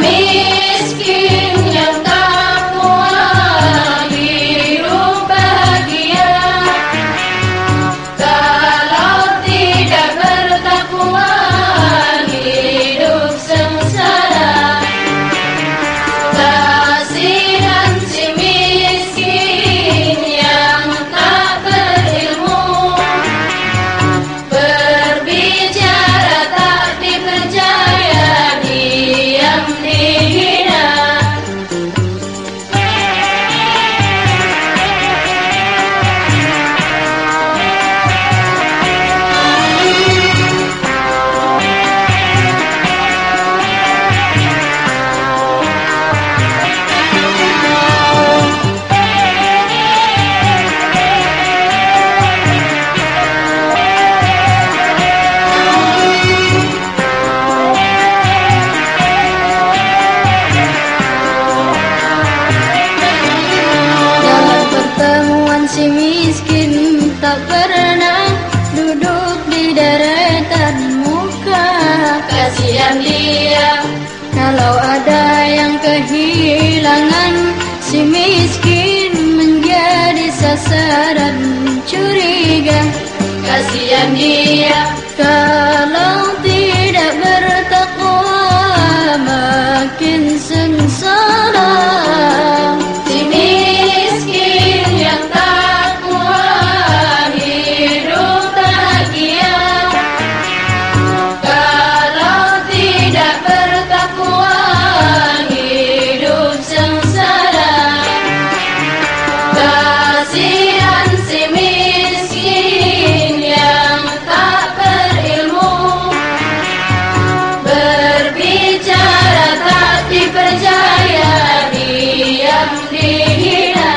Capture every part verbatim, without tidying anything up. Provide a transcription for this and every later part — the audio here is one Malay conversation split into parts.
miskin yang takwa hidup bahagia. Kalau tidak bertakwa hidup sengsara. Kasihan si miskin yang tak berilmu, berbicara tak dipercaya, diam dihina. Dalam pertemuan si miskin tak pernah duduk di deretan muka. Kasihan dia kalau ada yang kehilangan, si miskin menjadi sasaran curiga. Kasihan dia kalau tidak bertakwa, makin sengsara. Si miskin yang takwa hidup bahagia. Kalau tidak bertakwa hidup sengsara. Kasihan si miskin yang tak berilmu, berbicara tak dipercaya, diam dihina.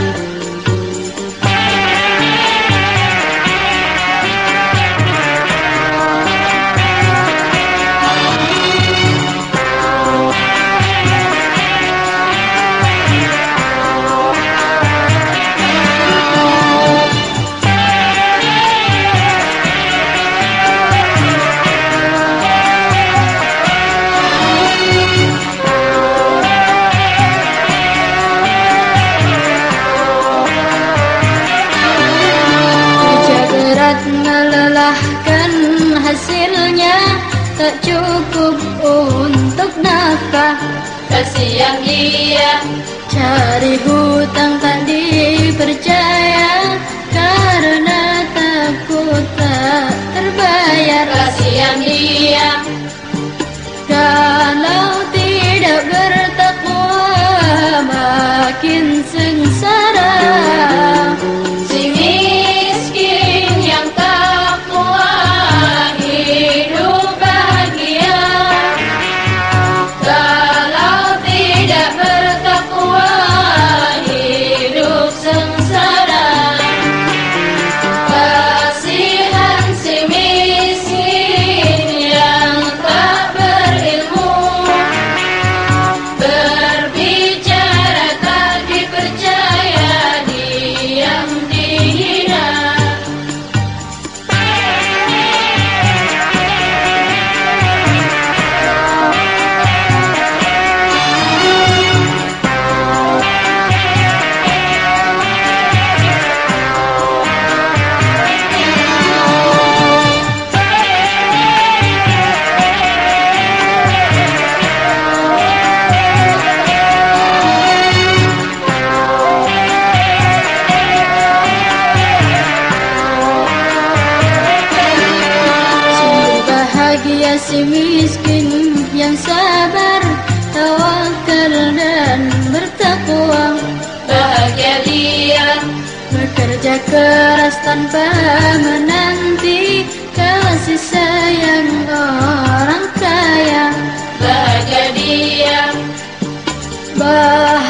Kerja berat melelahkan, hasilnya tak cukup untuk nafkah. Kasihan dia cari hutang tak dipercaya, karena takut tak terbayar. Kasihan dia kalau tidak bertakwa, makin sengsara. Si miskin yang takwa hidup bahagia. Kalau tidak bertakwa hidup sengsara. Kasihan si miskin yang tak berilmu, berbicara tak dipercaya, diam dihina. Sungguh bahagia si miskin yang sabar, tawakal dan bertakwa. Bahagia dia bekerja keras tanpa menanti kasih sayang orang kaya. Bahagia dia, bahagia